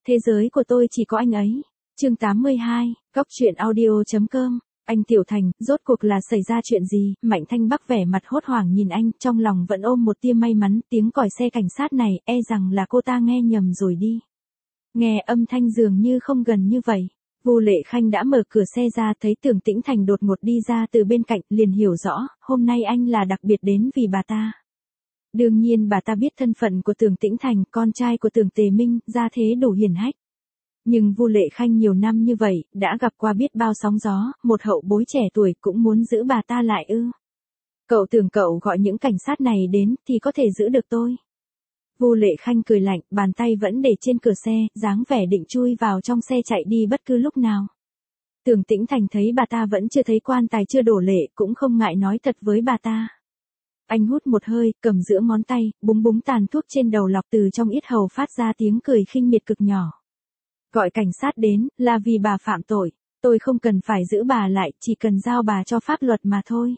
thế giới của tôi chỉ có anh ấy. Chương 82, Góc truyện audio.com. Anh Tiểu Thành, rốt cuộc là xảy ra chuyện gì? Mạnh Thanh Bắc vẻ mặt hốt hoảng nhìn anh, trong lòng vẫn ôm một tia may mắn, tiếng còi xe cảnh sát này, e rằng là cô ta nghe nhầm rồi đi. Nghe âm thanh dường như không gần như vậy. Vu Lệ Khanh đã mở cửa xe ra, thấy Tưởng Tĩnh Thành đột ngột đi ra từ bên cạnh, liền hiểu rõ, hôm nay anh là đặc biệt đến vì bà ta. Đương nhiên bà ta biết thân phận của Tưởng Tĩnh Thành, con trai của Tưởng Tề Minh, gia thế đủ hiển hách. Nhưng Vu Lệ Khanh nhiều năm như vậy, đã gặp qua biết bao sóng gió, một hậu bối trẻ tuổi cũng muốn giữ bà ta lại ư? Cậu tưởng cậu gọi những cảnh sát này đến thì có thể giữ được tôi? Vu Lệ Khanh cười lạnh, bàn tay vẫn để trên cửa xe, dáng vẻ định chui vào trong xe chạy đi bất cứ lúc nào. Tưởng Tĩnh Thành thấy bà ta vẫn chưa thấy quan tài chưa đổ lệ, cũng không ngại nói thật với bà ta. Anh hút một hơi, cầm giữa ngón tay, búng búng tàn thuốc trên đầu lọc, từ trong yết hầu phát ra tiếng cười khinh miệt cực nhỏ. Gọi cảnh sát đến, là vì bà phạm tội, tôi không cần phải giữ bà lại, chỉ cần giao bà cho pháp luật mà thôi.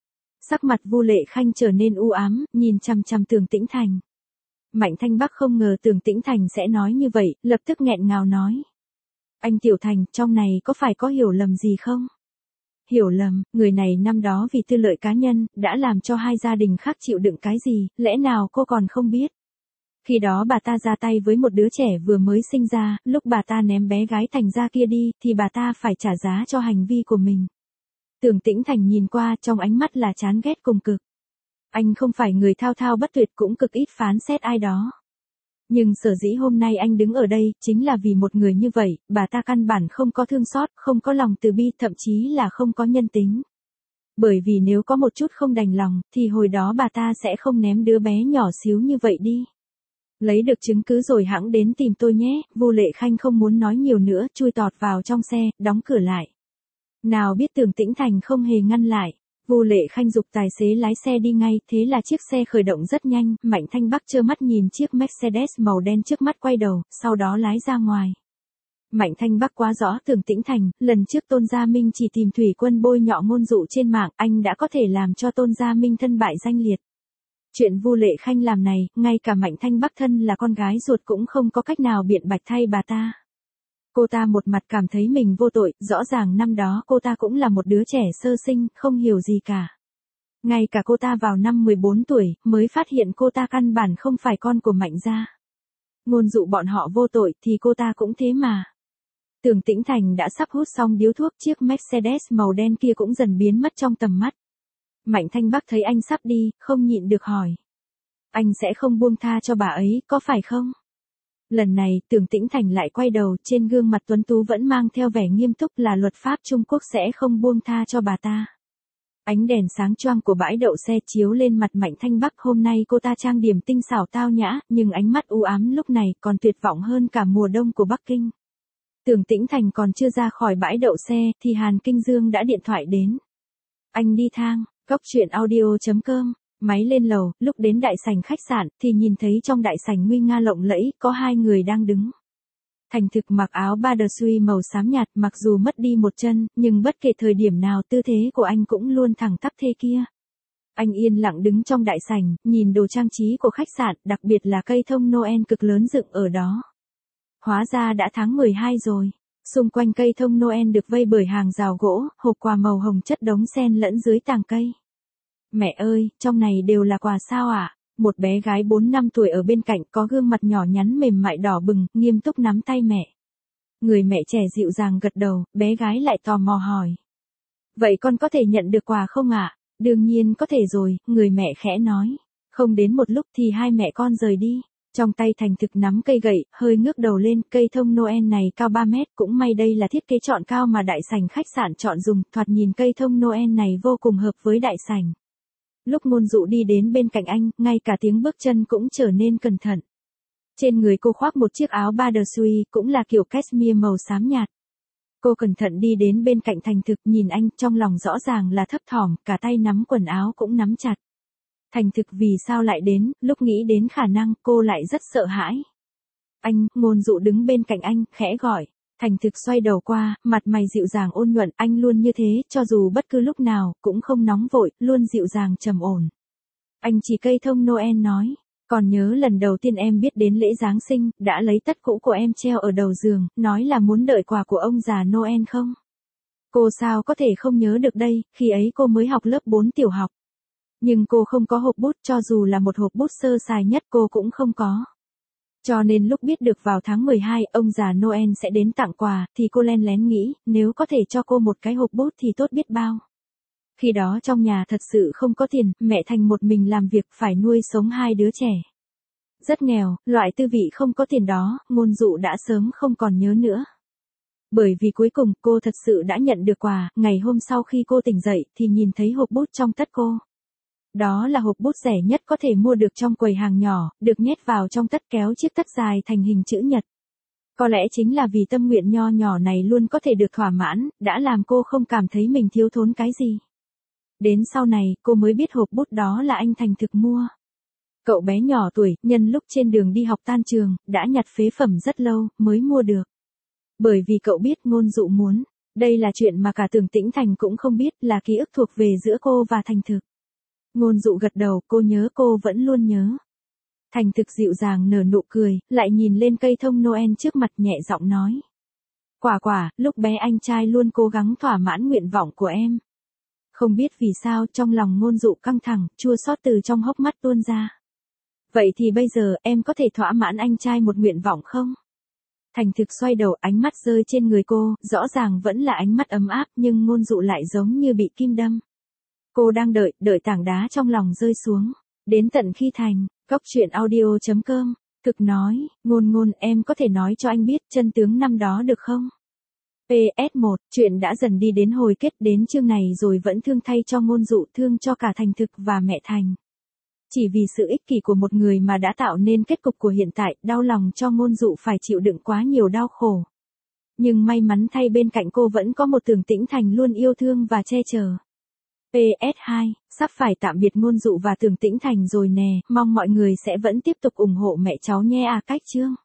Sắc mặt Vu Lệ Khanh trở nên u ám, nhìn chằm chằm Tưởng Tĩnh Thành. Mạnh Thanh Bắc không ngờ Tưởng Tĩnh Thành sẽ nói như vậy, lập tức nghẹn ngào nói. Anh Tiểu Thành, trong này có phải có hiểu lầm gì không? Hiểu lầm, người này năm đó vì tư lợi cá nhân, đã làm cho hai gia đình khác chịu đựng cái gì, lẽ nào cô còn không biết? Khi đó bà ta ra tay với một đứa trẻ vừa mới sinh ra, lúc bà ta ném bé gái Thành ra kia đi, thì bà ta phải trả giá cho hành vi của mình. Tưởng Tĩnh Thành nhìn qua, trong ánh mắt là chán ghét cùng cực. Anh không phải người thao thao bất tuyệt, cũng cực ít phán xét ai đó. Nhưng sở dĩ hôm nay anh đứng ở đây, chính là vì một người như vậy, bà ta căn bản không có thương xót, không có lòng từ bi, thậm chí là không có nhân tính. Bởi vì nếu có một chút không đành lòng, thì hồi đó bà ta sẽ không ném đứa bé nhỏ xíu như vậy đi. Lấy được chứng cứ rồi hẵng đến tìm tôi nhé. Vu Lệ Khanh không muốn nói nhiều nữa, chui tọt vào trong xe, đóng cửa lại. Nào biết Tưởng Tĩnh Thành không hề ngăn lại. Vu Lệ Khanh giục tài xế lái xe đi ngay, thế là chiếc xe khởi động rất nhanh. Mạnh Thanh Bắc trơ mắt nhìn chiếc Mercedes màu đen trước mắt quay đầu, sau đó lái ra ngoài. Mạnh Thanh Bắc quá rõ Tưởng Tĩnh Thành, lần trước Tôn Gia Minh chỉ tìm Thủy Quân bôi nhọ ngôn dụ trên mạng, anh đã có thể làm cho Tôn Gia Minh thân bại danh liệt. Chuyện Vu Lệ Khanh làm này, ngay cả Mạnh Thanh Bắc thân là con gái ruột cũng không có cách nào biện bạch thay bà ta. Cô ta một mặt cảm thấy mình vô tội, rõ ràng năm đó cô ta cũng là một đứa trẻ sơ sinh, không hiểu gì cả. Ngay cả cô ta vào năm 14 tuổi, mới phát hiện cô ta căn bản không phải con của Mạnh gia. Ngôn dụ bọn họ vô tội, thì cô ta cũng thế mà. Tưởng Tĩnh Thành đã sắp hút xong điếu thuốc, chiếc Mercedes màu đen kia cũng dần biến mất trong tầm mắt. Mạnh Thanh Bắc thấy anh sắp đi, không nhịn được hỏi. Anh sẽ không buông tha cho bà ấy, có phải không? Lần này, Tưởng Tĩnh Thành lại quay đầu, trên gương mặt tuấn tú vẫn mang theo vẻ nghiêm túc, là luật pháp Trung Quốc sẽ không buông tha cho bà ta. Ánh đèn sáng choang của bãi đậu xe chiếu lên mặt Mạnh Thanh Bắc, hôm nay cô ta trang điểm tinh xảo tao nhã, nhưng ánh mắt u ám lúc này còn tuyệt vọng hơn cả mùa đông của Bắc Kinh. Tưởng Tĩnh Thành còn chưa ra khỏi bãi đậu xe, thì Hàn Kinh Dương đã điện thoại đến. Anh đi thang. Góc truyện audio.com. Máy lên lầu, lúc đến đại sảnh khách sạn, thì nhìn thấy trong đại sảnh nguy nga lộng lẫy, có hai người đang đứng. Thành Thực mặc áo Badassui màu xám nhạt, mặc dù mất đi một chân, nhưng bất kể thời điểm nào tư thế của anh cũng luôn thẳng tắp thế kia. Anh yên lặng đứng trong đại sảnh, nhìn đồ trang trí của khách sạn, đặc biệt là cây thông Noel cực lớn dựng ở đó. Hóa ra đã tháng 12 rồi. Xung quanh cây thông Noel được vây bởi hàng rào gỗ, hộp quà màu hồng chất đống xen lẫn dưới tàng cây. Mẹ ơi, trong này đều là quà sao ạ? Một bé gái 4-5 tuổi ở bên cạnh có gương mặt nhỏ nhắn mềm mại đỏ bừng, nghiêm túc nắm tay mẹ. Người mẹ trẻ dịu dàng gật đầu, bé gái lại tò mò hỏi. Vậy con có thể nhận được quà không ạ? Đương nhiên có thể rồi, người mẹ khẽ nói. Không đến một lúc thì hai mẹ con rời đi. Trong tay Thành Thực nắm cây gậy, hơi ngước đầu lên, cây thông Noel này cao 3 mét, cũng may đây là thiết kế chọn cao mà đại sảnh khách sạn chọn dùng, thoạt nhìn cây thông Noel này vô cùng hợp với đại sảnh. Lúc ngôn dụ đi đến bên cạnh anh, ngay cả tiếng bước chân cũng trở nên cẩn thận. Trên người cô khoác một chiếc áo Badassui, cũng là kiểu cashmere màu xám nhạt. Cô cẩn thận đi đến bên cạnh Thành Thực, nhìn anh, trong lòng rõ ràng là thấp thỏm, cả tay nắm quần áo cũng nắm chặt. Thành Thực vì sao lại đến, lúc nghĩ đến khả năng, cô lại rất sợ hãi. Anh, ngôn dụ đứng bên cạnh anh, khẽ gọi. Thành Thực xoay đầu qua, mặt mày dịu dàng ôn nhuận, anh luôn như thế, cho dù bất cứ lúc nào, cũng không nóng vội, luôn dịu dàng trầm ổn. Anh chỉ cây thông Noel nói, Còn nhớ lần đầu tiên em biết đến lễ Giáng sinh, đã lấy tất cũ của em treo ở đầu giường, nói là muốn đợi quà của ông già Noel không? Cô sao có thể không nhớ được đây, khi ấy cô mới học lớp 4 tiểu học. Nhưng cô không có hộp bút, cho dù là một hộp bút sơ sài nhất cô cũng không có. Cho nên lúc biết được vào tháng 12 ông già Noel sẽ đến tặng quà, thì cô len lén nghĩ, nếu có thể cho cô một cái hộp bút thì tốt biết bao. Khi đó trong nhà thật sự không có tiền, mẹ Thành một mình làm việc phải nuôi sống 2 đứa trẻ. Rất nghèo, loại tư vị không có tiền đó, Ngôn Dụ đã sớm không còn nhớ nữa. Bởi vì cuối cùng cô thật sự đã nhận được quà, ngày hôm sau khi cô tỉnh dậy thì nhìn thấy hộp bút trong tất cô. Đó là hộp bút rẻ nhất có thể mua được trong quầy hàng nhỏ, được nhét vào trong tất kéo chiếc tất dài thành hình chữ nhật. Có lẽ chính là vì tâm nguyện nho nhỏ này luôn có thể được thỏa mãn, đã làm cô không cảm thấy mình thiếu thốn cái gì. Đến sau này, cô mới biết hộp bút đó là anh Thành thực mua. Cậu bé nhỏ tuổi, nhân lúc trên đường đi học tan trường, đã nhặt phế phẩm rất lâu, mới mua được. Bởi vì cậu biết Ngôn Dụ muốn. Đây là chuyện mà cả Tưởng Tĩnh Thành cũng không biết, là ký ức thuộc về giữa cô và Thành thực. Ngôn Dụ gật đầu, cô nhớ, cô vẫn luôn nhớ. Thành thực dịu dàng nở nụ cười, lại nhìn lên cây thông Noel trước mặt nhẹ giọng nói. Quả quả, lúc bé anh trai luôn cố gắng thỏa mãn nguyện vọng của em. Không biết vì sao trong lòng Ngôn Dụ căng thẳng, chua xót từ trong hốc mắt tuôn ra. Vậy thì bây giờ em có thể thỏa mãn anh trai một nguyện vọng không? Thành thực xoay đầu, ánh mắt rơi trên người cô, rõ ràng vẫn là ánh mắt ấm áp nhưng Ngôn Dụ lại giống như bị kim đâm. Cô đang đợi tảng đá trong lòng rơi xuống. Đến tận khi Thành, Cốc.audio.com, thực nói, Ngôn em có thể nói cho anh biết chân tướng năm đó được không? PS1, chuyện đã dần đi đến hồi kết, đến chương này rồi vẫn thương thay cho Ngôn Dụ, thương cho cả Thành thực và mẹ Thành. Chỉ vì sự ích kỷ của một người mà đã tạo nên kết cục của hiện tại, đau lòng cho Ngôn Dụ phải chịu đựng quá nhiều đau khổ. Nhưng may mắn thay bên cạnh cô vẫn có một Tưởng Tĩnh Thành luôn yêu thương và che chở. PS2, sắp phải tạm biệt Ngôn Dụ và Tưởng Tĩnh Thành rồi nè, mong mọi người sẽ vẫn tiếp tục ủng hộ mẹ cháu nhé. Cách chương.